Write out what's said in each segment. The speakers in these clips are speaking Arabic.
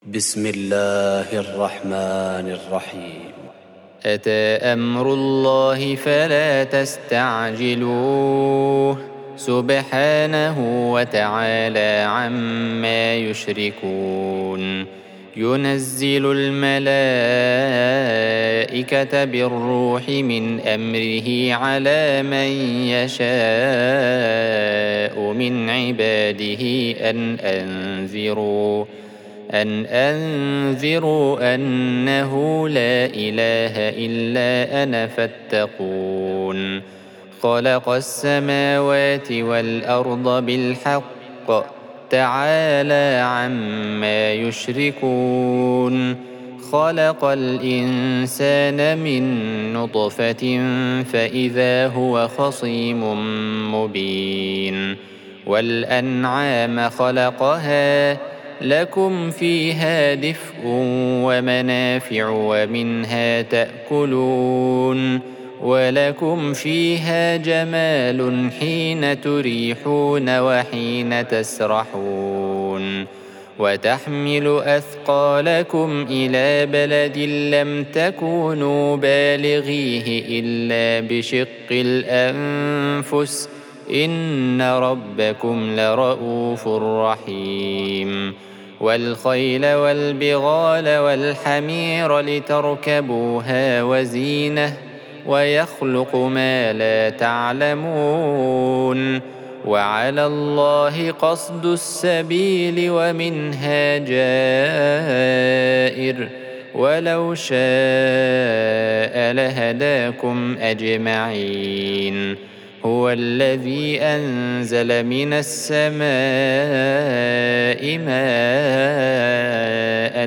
بسم الله الرحمن الرحيم. أتى أمر الله فلا تستعجلوه سبحانه وتعالى عما يشركون. ينزل الملائكة بالروح من أمره على من يشاء من عباده أن أنذروا أنه لا إله إلا أنا فاتقون. خلق السماوات والأرض بالحق تعالى عما يشركون. خلق الإنسان من نطفة فإذا هو خصيم مبين. والأنعام خلقها لكم فيها دفء ومنافع ومنها تأكلون. ولكم فيها جمال حين تريحون وحين تسرحون. وتحمل أثقالكم إلى بلد لم تكونوا بالغيه إلا بشق الأنفس إن ربكم لرؤوف رحيم. والخيل والبغال والحمير لتركبوها وزينة ويخلق ما لا تعلمون. وعلى الله قصد السبيل ومنها جائر ولو شاء لهداكم أجمعين. هو الذي أنزل من السماء ماء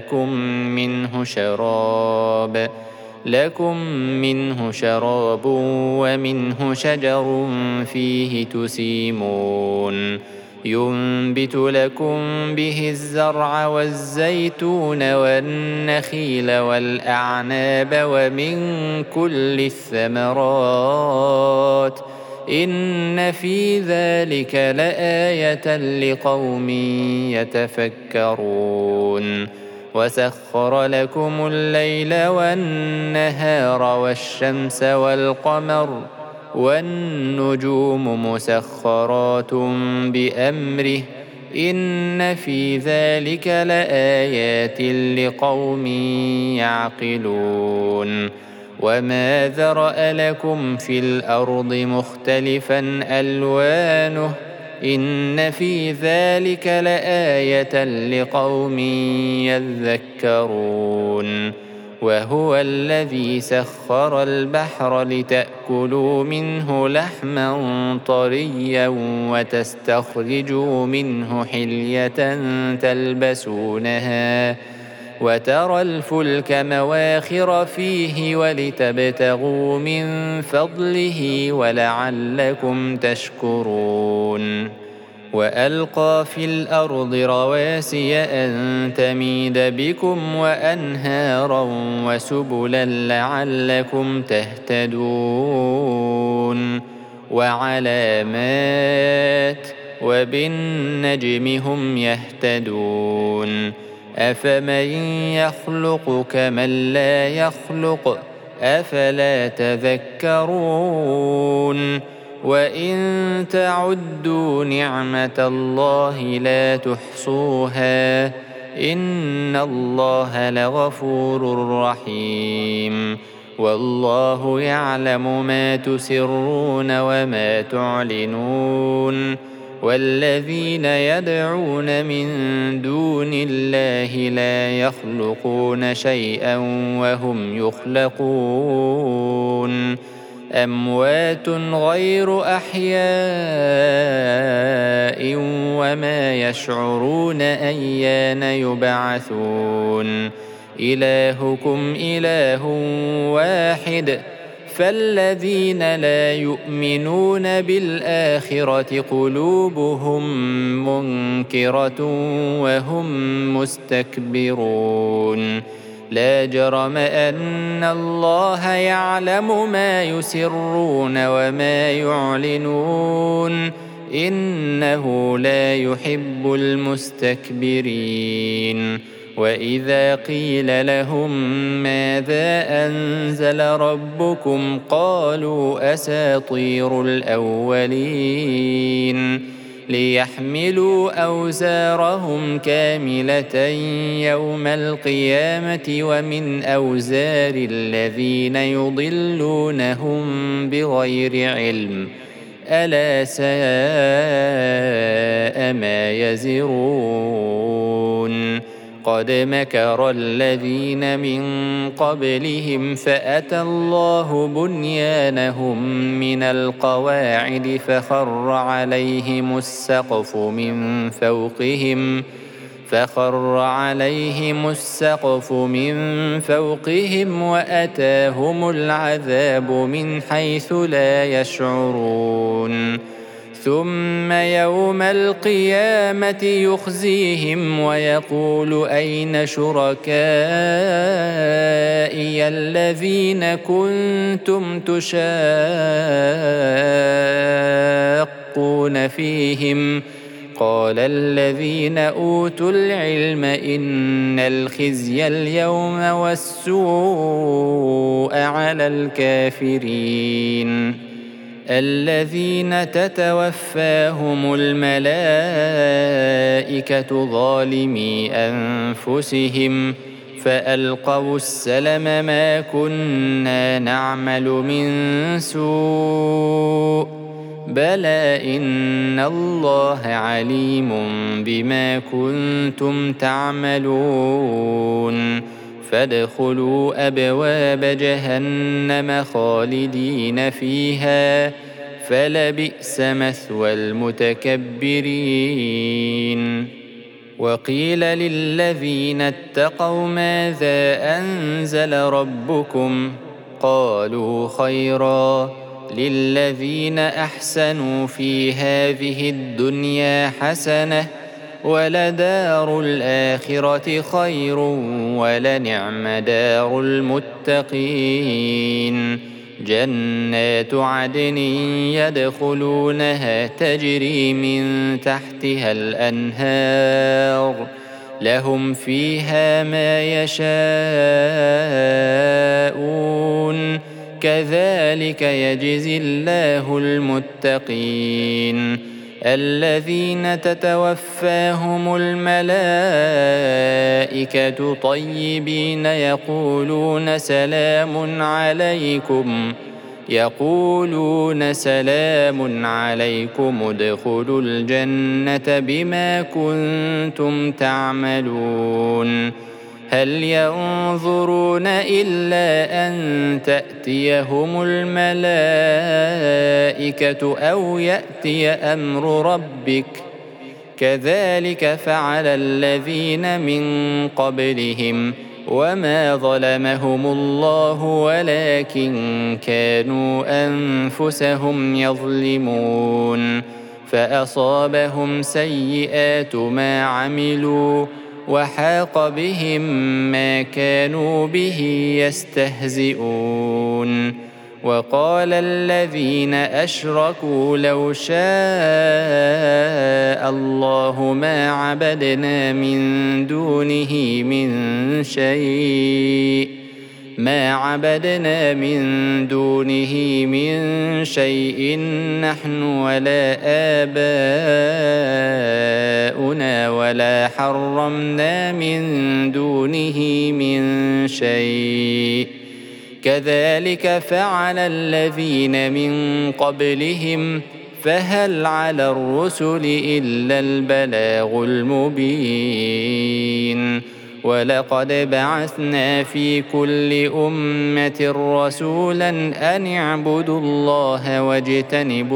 لكم منه شراب ومنه شجر فيه تسيمون. ينبت لكم به الزرع والزيتون والنخيل والأعناب ومن كل الثمرات إن في ذلك لآية لقوم يتفكرون. وسخر لكم الليل والنهار والشمس والقمر والنجوم مسخرات بأمره إن في ذلك لآيات لقوم يعقلون. وما ذرأ لكم في الأرض مختلفا ألوانه إن في ذلك لآية لقوم يذكرون. وهو الذي سخر البحر لتأكلوا منه لحما طريا وتستخرجوا منه حلية تلبسونها وترى الفلك مواخر فيه ولتبتغوا من فضله ولعلكم تشكرون. وألقى في الأرض رواسي أن تميد بكم وأنهارا وسبلا لعلكم تهتدون. وعلامات وبالنجم هم يهتدون. أفمن يخلق كمن لا يخلق أفلا تذكرون. وإن تعدوا نعمة الله لا تحصوها إن الله لغفور رحيم. والله يعلم ما تسرون وما تعلنون. والذين يدعون من دون الله لا يخلقون شيئا وهم يخلقون. أموات غير أحياء وما يشعرون أيان يبعثون. إلهكم إله واحد فالذين لا يؤمنون بالآخرة قلوبهم منكرة وهم مستكبرون. لا جرم أن الله يعلم ما يسرون وما يعلنون إنه لا يحب المستكبرين. وإذا قيل لهم ماذا أنزل ربكم قالوا أساطير الأولين ليحملوا أوزارهم كاملة يوم القيامة ومن أوزار الذين يضلونهم بغير علم ألا ساء ما يزرون. قد مكر الذين من قبلهم فأتى الله بنيانهم من القواعد فخر عليهم السقف من فوقهم وأتاهم العذاب من حيث لا يشعرون. ثم يوم القيامة يخزيهم ويقول أين شركائي الذين كنتم تشاقون فيهم قال الذين أوتوا العلم إن الخزي اليوم والسوء على الكافرين الذين تتوفاهم الملائكة ظالمي أنفسهم فألقوا السلم ما كنا نعمل من سوء بلى إن الله عليم بما كنتم تعملون. فادخلوا أبواب جهنم خالدين فيها فلبئس مثوى المتكبرين. وقيل للذين اتقوا ماذا أنزل ربكم قالوا خيرا للذين أحسنوا في هذه الدنيا حسنة ولدار الآخرة خير ولنعم دار المتقين. جنات عدن يدخلونها تجري من تحتها الأنهار لهم فيها ما يشاءون كذلك يجزي الله المتقين. الذين تتوفاهم الملائكة طيبين يقولون سلام عليكم ادخلوا الجنة بما كنتم تعملون. هل ينظرون إلا أن تأتيهم الملائكة أو يأتي أمر ربك كذلك فعل الذين من قبلهم وما ظلمهم الله ولكن كانوا أنفسهم يظلمون. فأصابهم سيئات ما عملوا وحاق بهم ما كانوا به يستهزئون. وقال الذين أشركوا لو شاء الله ما عبدنا من دونه من شيء نحن ولا آباؤنا ولا حرمنا من دونه من شيء كذلك فعل الذين من قبلهم فهل على الرسل إلا البلاغ المبين. ولقد بعثنا في كل أمة رسولا أن اعبدوا الله واجتنبوا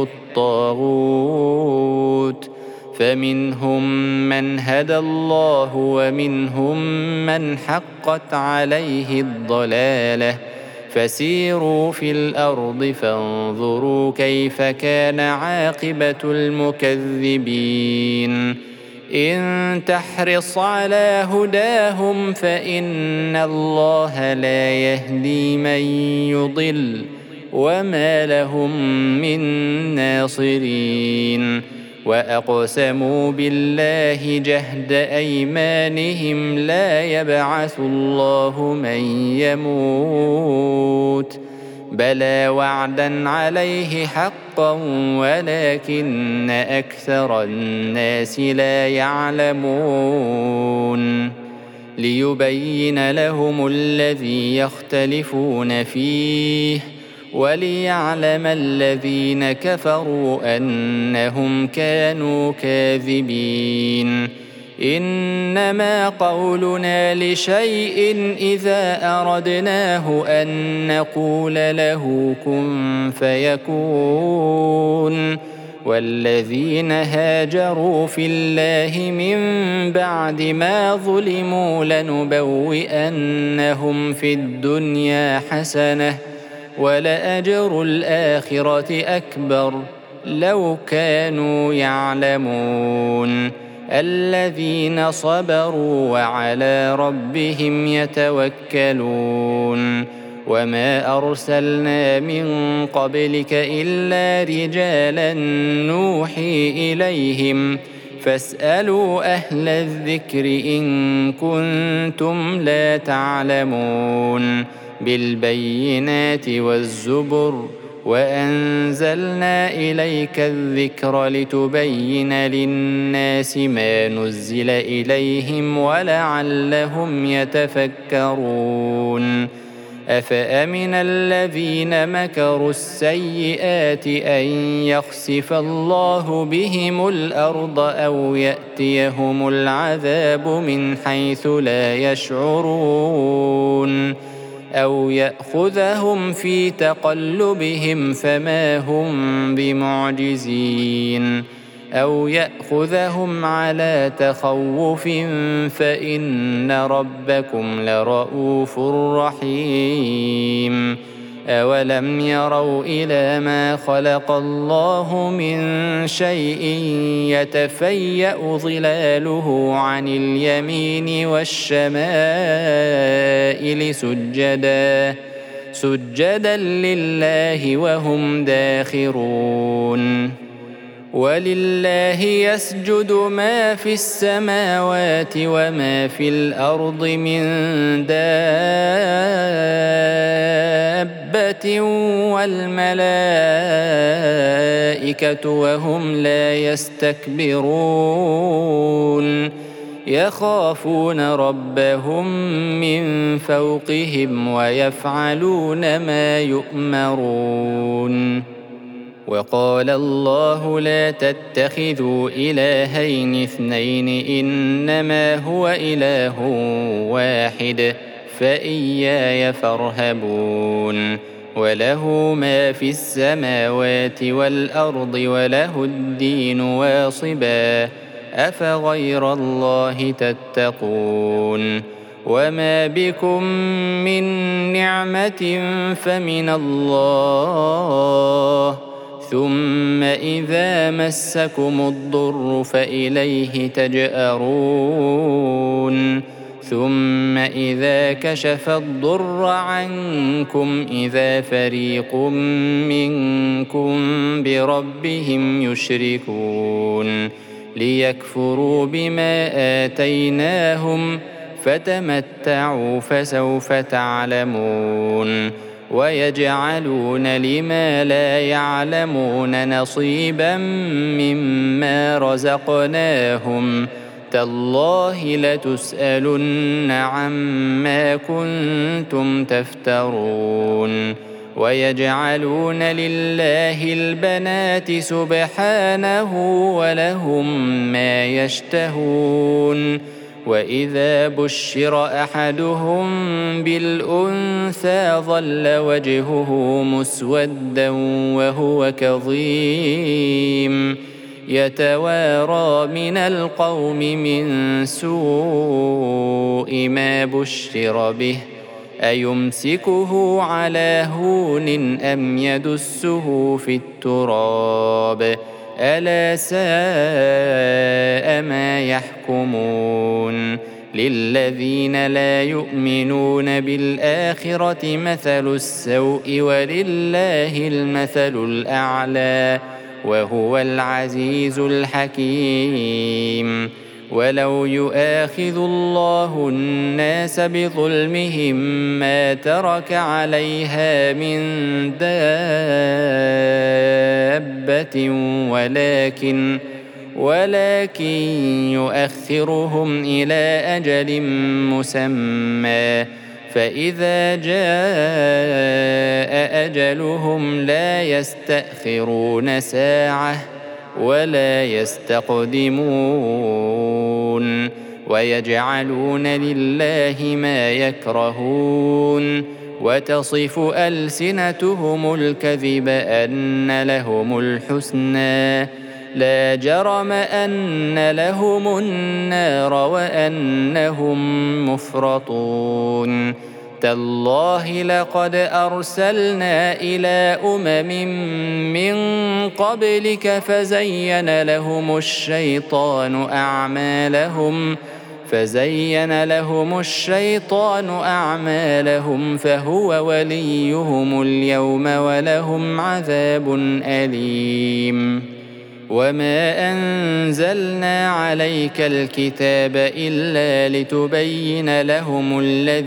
الطاغوت فمنهم من هدى الله ومنهم من حقت عليه الضلالة فسيروا في الأرض فانظروا كيف كان عاقبة المكذبين. إن تحرص على هداهم فإن الله لا يهدي من يضل وما لهم من ناصرين. وأقسموا بالله جهد أيمانهم لا يبعث الله من يموت بلى وعدا عليه حقا ولكن أكثر الناس لا يعلمون ليبين لهم الذي يختلفون فيه وليعلم الذين كفروا أنهم كانوا كاذبين إنما قولنا لشيء إذا أردناه أن نقول له كن فيكون والذين هاجروا في الله من بعد ما ظلموا لنبوئنهم في الدنيا حسنة ولأجر الآخرة أكبر لو كانوا يعلمون الذين صبروا وعلى ربهم يتوكلون وما أرسلنا من قبلك إلا رجالا نوحي إليهم فاسألوا أهل الذكر إن كنتم لا تعلمون بالبينات والزبر وأنزلنا إليك الذكر لتبين للناس ما نزل إليهم ولعلهم يتفكرون أفأمن الذين مكروا السيئات أن يخسف الله بهم الأرض أو يأتيهم العذاب من حيث لا يشعرون أو يأخذهم في تقلبهم فما هم بمعجزين أو يأخذهم على تخوف فإن ربكم لرؤوف رحيم أولم يروا إلى ما خلق الله من شيء يتفيأ ظلاله عن اليمين والشمائل سجدا لله وهم داخرون ولله يسجد ما في السماوات وما في الأرض من دابة والملائكة وهم لا يستكبرون يخافون ربهم من فوقهم ويفعلون ما يؤمرون وقال الله لا تتخذوا إلهين اثنين إنما هو إله واحد فإياي فارهبون وله ما في السماوات والأرض وله الدين واصبا أفغير الله تتقون وما بكم من نعمة فمن الله ثم إذا مسكم الضر فإليه تجأرون ثم إذا كشف الضر عنكم إذا فريق منكم بربهم يشركون ليكفروا بما آتيناهم فتمتعوا فسوف تعلمون ويجعلون لما لا يعلمون نصيبا مما رزقناهم تالله لتسألن عما كنتم تفترون ويجعلون لله البنات سبحانه ولهم ما يشتهون وإذا بشر أحدهم بالأنثى ظل وجهه مسودا وهو كظيم يتوارى من القوم من سوء ما بشر به أيمسكه على هون أم يدسه في التراب ألا ساء ما يحكمون للذين لا يؤمنون بالآخرة مثل السوء ولله المثل الأعلى وهو العزيز الحكيم. ولو يؤاخذ الله الناس بظلمهم ما ترك عليها من دابة ولكن يؤخرهم إلى أجل مسمى، فإذا جاء أجلهم لا يستأخرون ساعة ولا يستقدمون. ويجعلون لله ما يكرهون، وتصف ألسنتهم الكذب أن لهم الحسنى، لا جرم أن لهم النار وأنهم مفرطون. تالله لقد أرسلنا إلى أمم من قبلك فزين لهم الشيطان أعمالهم فهو وليهم اليوم ولهم عذاب أليم. وما أنزلنا عليك الكتاب إلا لتبين لهم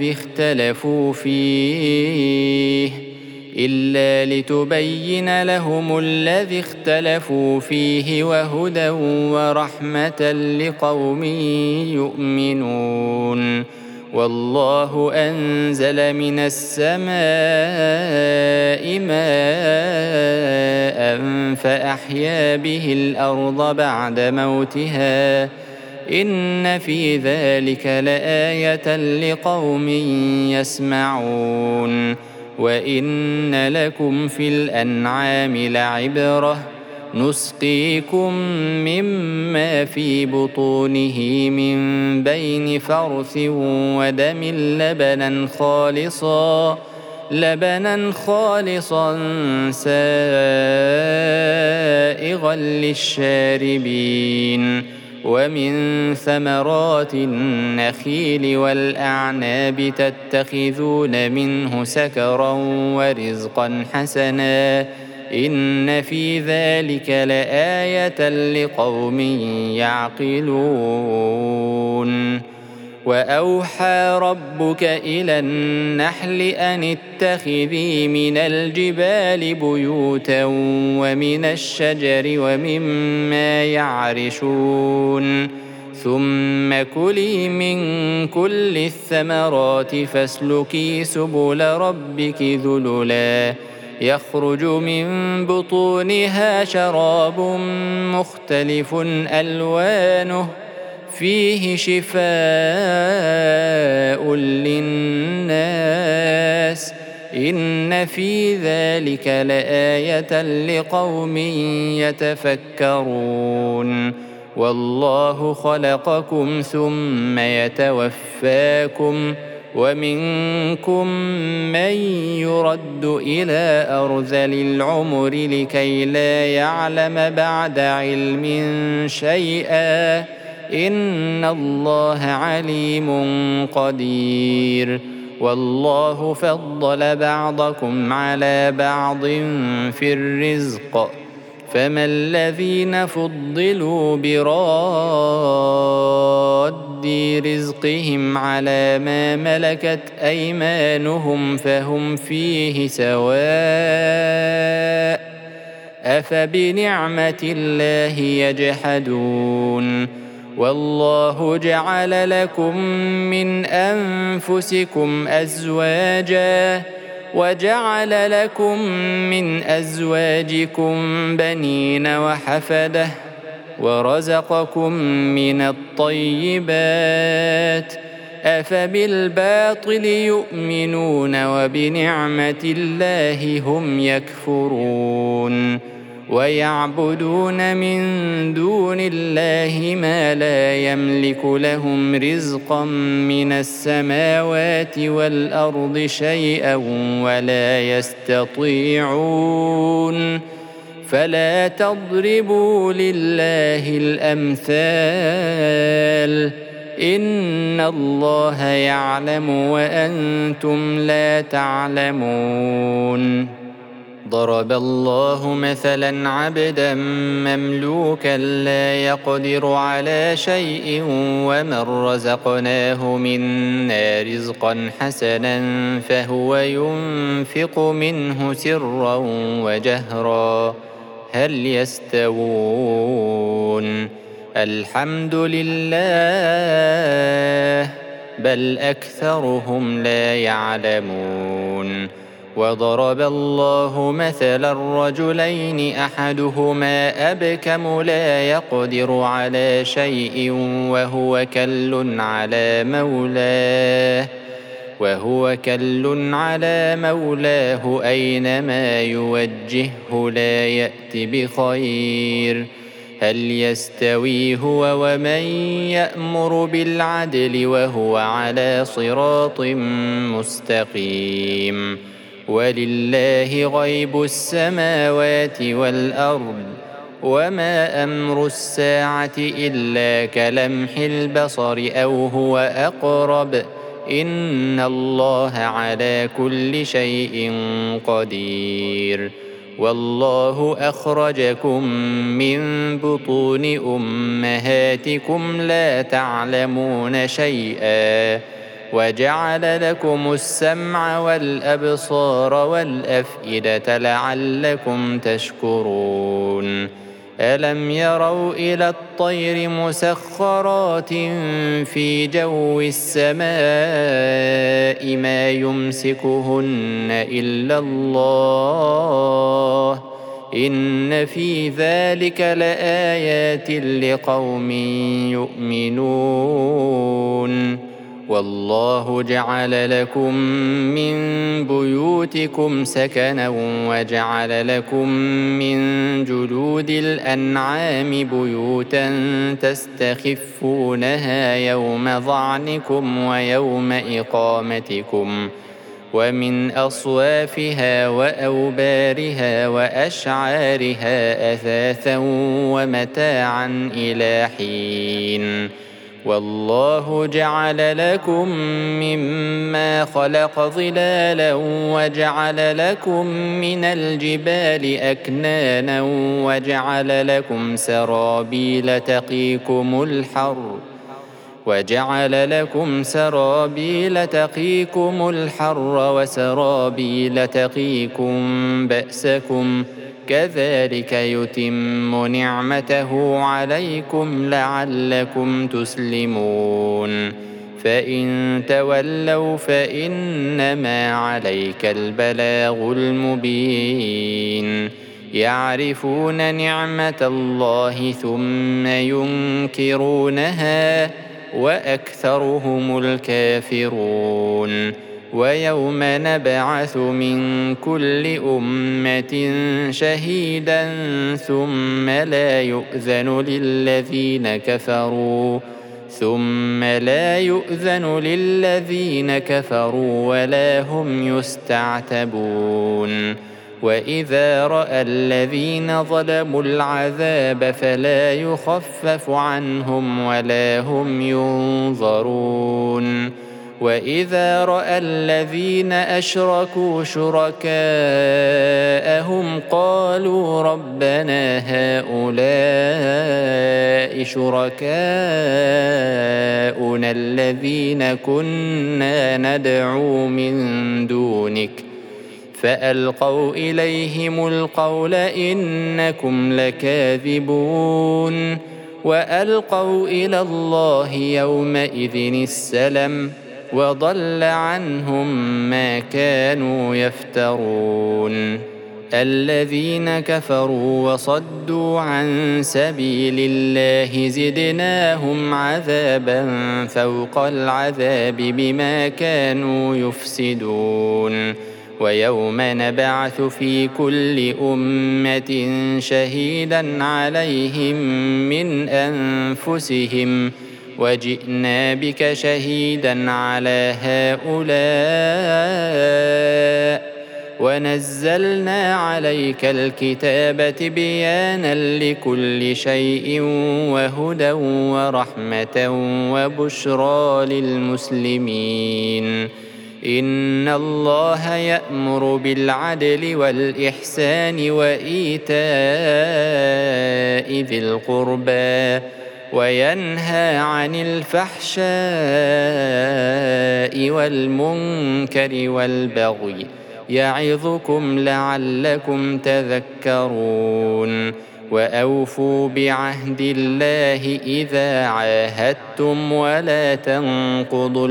الذي اختلفوا فيه وهدى ورحمة لقوم يؤمنون. والله أنزل من السماء ماء فأحيا به الأرض بعد موتها، إن في ذلك لآية لقوم يسمعون. وإن لكم في الأنعام لعبرة، نسقيكم مما في بطونه من بين فرث ودم لبنا خالصا سائغا للشاربين. ومن ثمرات النخيل والأعناب تتخذون منه سكرا ورزقا حسنا، إن في ذلك لآية لقوم يعقلون. وأوحى ربك إلى النحل أن اتخذي من الجبال بيوتا ومن الشجر ومما يعرشون، ثم كلي من كل الثمرات فاسلكي سبل ربك ذللا يخرج من بطونها شراب مختلف ألوانه فيه شفاء للناس، إن في ذلك لآية لقوم يتفكرون. والله خلقكم ثم يتوفاكم، ومنكم من يرد إلى أرذل العمر لكي لا يعلم بعد علم شيئا، إن الله عليم قدير. والله فضل بعضكم على بعض في الرزق، فما الذين فضلوا براد رزقهم على ما ملكت أيمانهم فهم فيه سواء، أفبنعمة الله يجحدون. والله جعل لكم من أنفسكم أزواجا، وجعل لكم من أزواجكم بنين وحفدة، ورزقكم من الطيبات، أفبالباطل يؤمنون وبنعمة الله هم يكفرون. ويعبدون من دون الله ما لا يملك لهم رزقا من السماوات والأرض شيئا ولا يستطيعون، فلا تضربوا لله الأمثال، إن الله يعلم وأنتم لا تعلمون. ضرب الله مثلا عبدا مملوكا لا يقدر على شيء ومن رزقناه منا رزقا حسنا فهو ينفق منه سرا وجهرا هل يستوون الحمد لله بل أكثرهم لا يعلمون وضرب الله مثلا الرجلين أحدهما أبكم لا يقدر على شيء وهو كل على مولاه أينما يوجهه لا يأت بخير هل يستوي هو ومن يأمر بالعدل وهو على صراط مستقيم ولله غيب السماوات والأرض وما أمر الساعة إلا كلمح البصر أو هو أقرب إن الله على كل شيء قدير والله أخرجكم من بطون أمهاتكم لا تعلمون شيئا وجعل لكم السمع والأبصار والأفئدة لعلكم تشكرون ألم يروا إلى الطير مسخرات في جو السماء ما يمسكهن إلا الله إن في ذلك لآيات لقوم يؤمنون والله جعل لكم من بيوتكم سكنا وجعل لكم من جلود الأنعام بيوتا تستخفونها يوم ظعنكم ويوم إقامتكم ومن أصوافها وأوبارها وأشعارها أثاثا ومتاعا إلى حين والله جعل لكم مما خلق ظلالا وجعل لكم من الجبال أكنانا وجعل لكم سرابيل تقيكم الحر وسرابيل تقيكم بأسكم كذلك يتم نعمته عليكم لعلكم تسلمون فإن تولوا فإنما عليك البلاغ المبين يعرفون نعمة الله ثم ينكرونها وأكثرهم الكافرون ويوم نبعث من كل أمة شهيدا ثم لا يؤذن للذين كفروا ولا هم يستعتبون وإذا رأى الذين ظلموا العذاب فلا يخفف عنهم ولا هم ينظرون وإذا رأى الذين أشركوا شركاءهم قالوا ربنا هؤلاء شركاؤنا الذين كنا ندعو من دونك فألقوا إليهم القول إنكم لكاذبون وألقوا إلى الله يومئذ السلم وضل عنهم ما كانوا يفترون الذين كفروا وصدوا عن سبيل الله زدناهم عذابا فوق العذاب بما كانوا يفسدون ويوم نبعث في كل أمة شهيدا عليهم من أنفسهم وجئنا بك شهيدا على هؤلاء ونزلنا عليك الكتاب تبيانا لكل شيء وهدى ورحمة وبشرى للمسلمين إن الله يأمر بالعدل والإحسان وإيتاء ذي القربى وينهى عن الفحشاء والمنكر والبغي يعظكم لعلكم تذكرون وأوفوا بعهد الله إذا عاهدتم ولا تنقضوا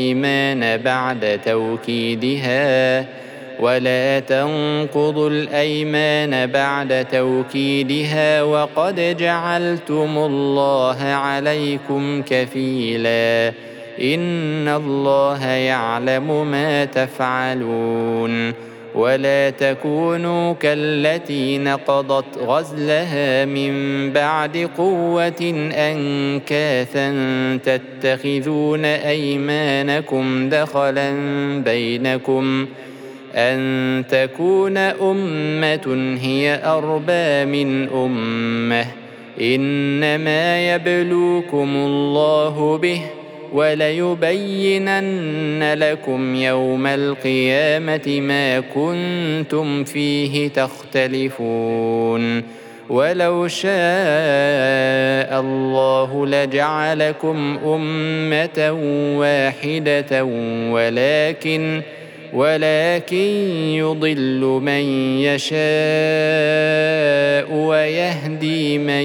الأيمان بعد توكيدها وقد جعلتم الله عليكم كفيلا إن الله يعلم ما تفعلون ولا تكونوا كالتي نقضت غزلها من بعد قوة أنكاثا تتخذون أيمانكم دخلا بينكم أن تكون أمة هي أربى من أمة إنما يبلوكم الله به وليبينن لكم يوم القيامة ما كنتم فيه تختلفون ولو شاء الله لجعلكم أمة واحدة ولكن يضل من يشاء ويهدي من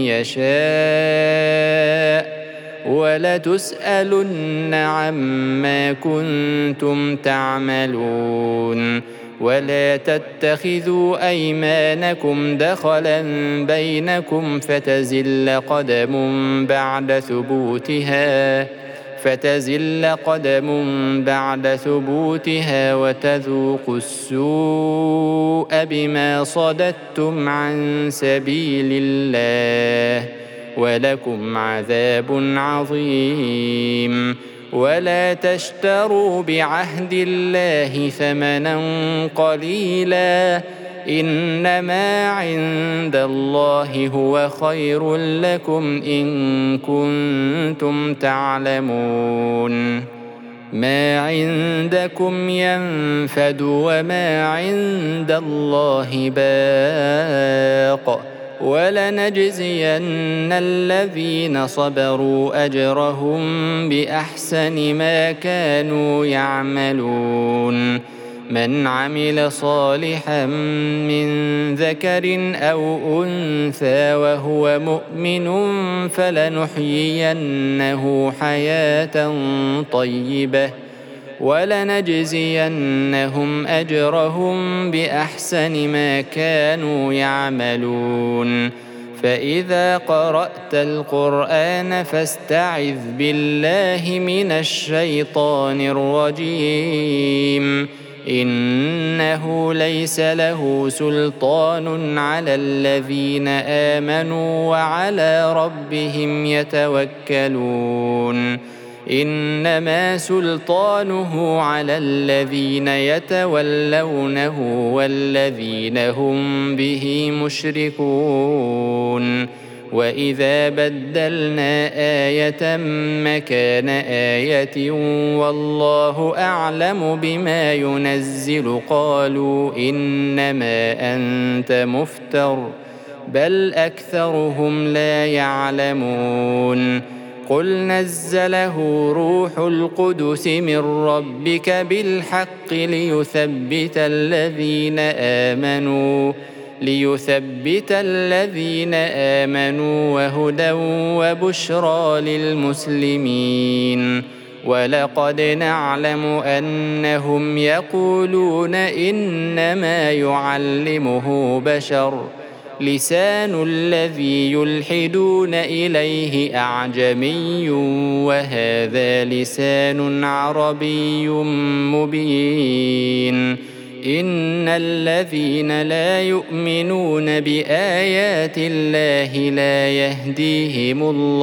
يشاء ولتسألن عما كنتم تعملون ولا تتخذوا أيمانكم دخلا بينكم فتزل قدم بعد ثبوتها وتذوقوا السوء بما صددتم عن سبيل الله ولكم عذاب عظيم ولا تشتروا بعهد الله ثمنا قليلا إنما عند الله هو خير لكم إن كنتم تعلمون ما عندكم ينفد وما عند الله باق ولنجزين الذين صبروا أجرهم بأحسن ما كانوا يعملون من عمل صالحا من ذكر أو أنثى وهو مؤمن فلنحيينه حياة طيبة ولنجزينهم أجرهم بأحسن ما كانوا يعملون فإذا قرأت القرآن فاستعذ بالله من الشيطان الرجيم إنه ليس له سلطان على الذين آمنوا وعلى ربهم يتوكلون إنما سلطانه على الذين يتولونه والذين هم به مشركون وإذا بدلنا آية مكان آية والله أعلم بما ينزل قالوا إنما أنت مفتر بل أكثرهم لا يعلمون قل نزله روح القدس من ربك بالحق ليثبت الذين آمنوا وهدى وبشرى للمسلمين ولقد نعلم أنهم يقولون إنما يعلمه بشر لسان الذي يلحدون إليه أعجمي وهذا لسان عربي مبين إن الذين لا يؤمنون بآيات الله لا يهديهم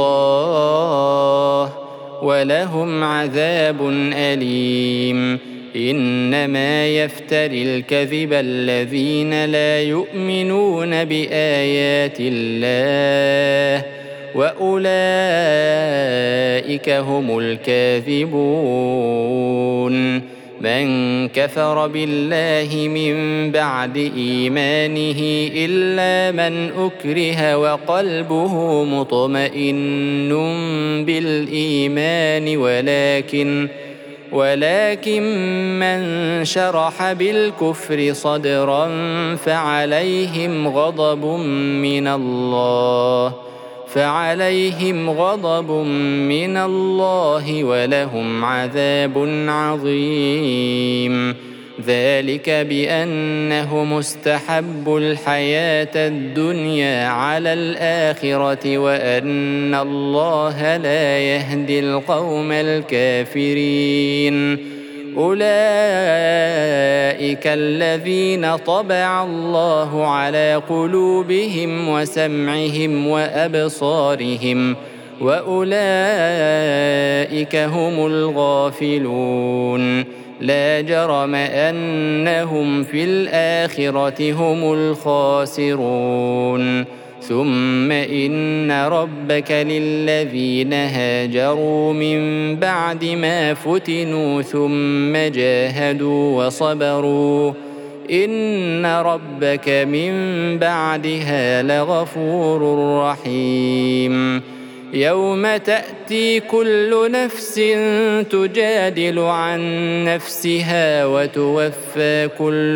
الله ولهم عذاب أليم إنما يفتري الكذب الذين لا يؤمنون بآيات الله وأولئك هم الكاذبون من كفر بالله من بعد إيمانه إلا من أكره وقلبه مطمئن بالإيمان ولكن من شرح بالكفر صدرا فعليهم غضب من الله ولهم عذاب عظيم. ذلك بأنهم استحبوا الحياة الدنيا على الآخرة وأن الله لا يهدي القوم الكافرين. أولئك الذين طبع الله على قلوبهم وسمعهم وأبصارهم وأولئك هم الغافلون. لا جرم أنهم في الآخرة هم الخاسرون. ثم إن ربك للذين هاجروا من بعد ما فتنوا ثم جاهدوا وصبروا إن ربك من بعدها لغفور رحيم. يوم تأتي كل نفس تجادل عن نفسها وتوفى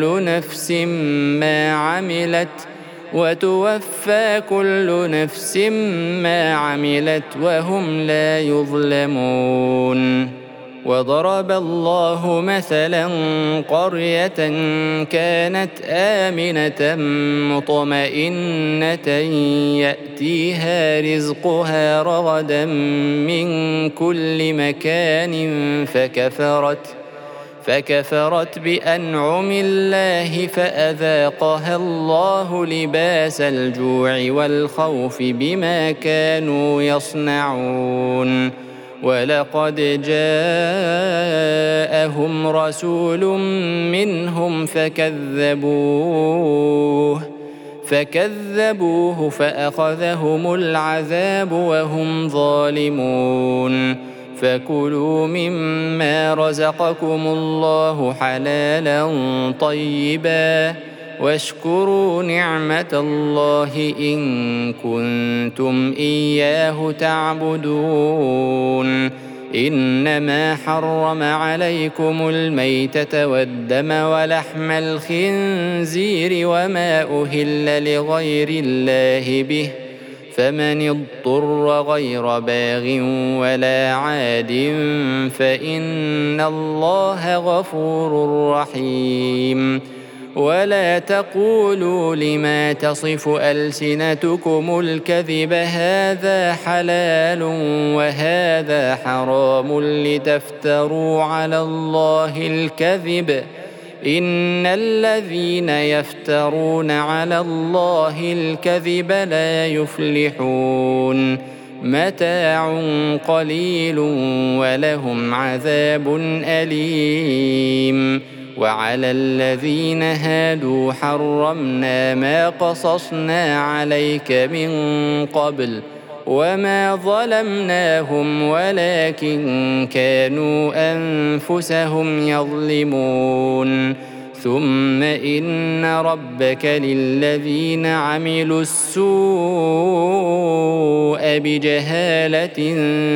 كل نفس ما عملت وهم لا يظلمون. وضرب الله مثلا قرية كانت آمنة مطمئنة يأتيها رزقها رغدا من كل مكان فكفرت بأنعم الله فأذاقها الله لباس الجوع والخوف بما كانوا يصنعون. ولقد جاءهم رسول منهم فكذبوه فأخذهم العذاب وهم ظالمون. فكلوا مما رزقكم الله حلالا طيبا واشكروا نعمة الله إن كنتم إياه تعبدون. إنما حرم عليكم الميتة والدم ولحم الخنزير وما أهل لغير الله به فمن اضطر غير باغ ولا عاد فإن الله غفور رحيم. ولا تقولوا لما تصف ألسنتكم الكذب هذا حلال وهذا حرام لتفتروا على الله الكذب إن الذين يفترون على الله الكذب لا يفلحون. متاع قليل ولهم عذاب أليم. وعلى الذين هادوا حرمنا ما قصصنا عليك من قبل وما ظلمناهم ولكن كانوا أنفسهم يظلمون. ثم إن ربك للذين عملوا السوء بجهالة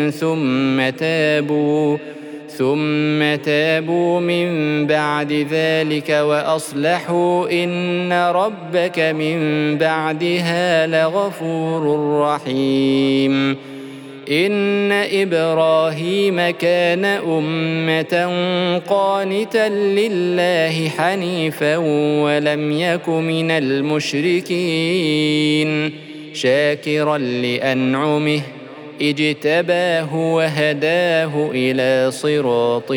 ثم تابوا من بعد ذلك وأصلحوا إن ربك من بعدها لغفور رحيم. إن إبراهيم كان أمة قانتا لله حنيفا ولم يك من المشركين شاكرا لأنعمه اجتباه وهداه إلى صراط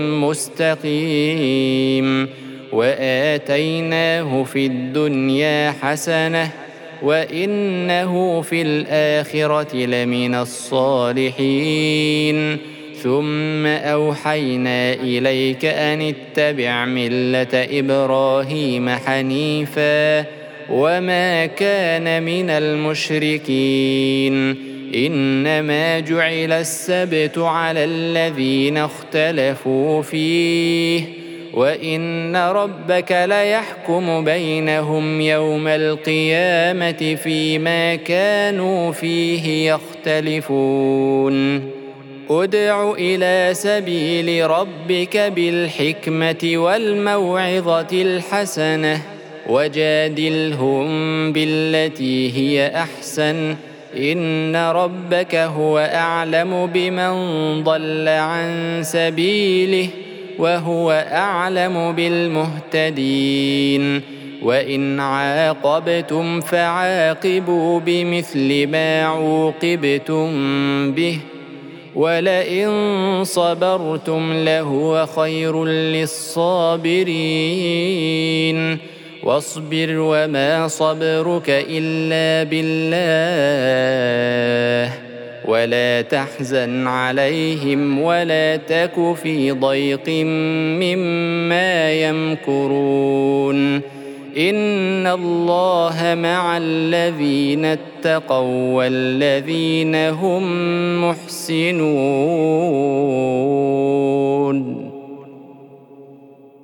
مستقيم. وآتيناه في الدنيا حسنة وإنه في الآخرة لمن الصالحين. ثم أوحينا إليك أن اتبع ملة إبراهيم حنيفا وما كان من المشركين إنما جعل السبت على الذين اختلفوا فيه وإن ربك ليحكم بينهم يوم القيامة فيما كانوا فيه يختلفون ادع إلى سبيل ربك بالحكمة والموعظة الحسنة وجادلهم بالتي هي أحسن إن ربك هو أعلم بمن ضل عن سبيله وهو أعلم بالمهتدين وإن عاقبتم فعاقبوا بمثل ما عوقبتم به ولئن صبرتم لهو خير للصابرين واصبر وما صبرك إلا بالله ولا تحزن عليهم ولا تك في ضيق مما يمكرون إن الله مع الذين اتقوا والذين هم محسنون.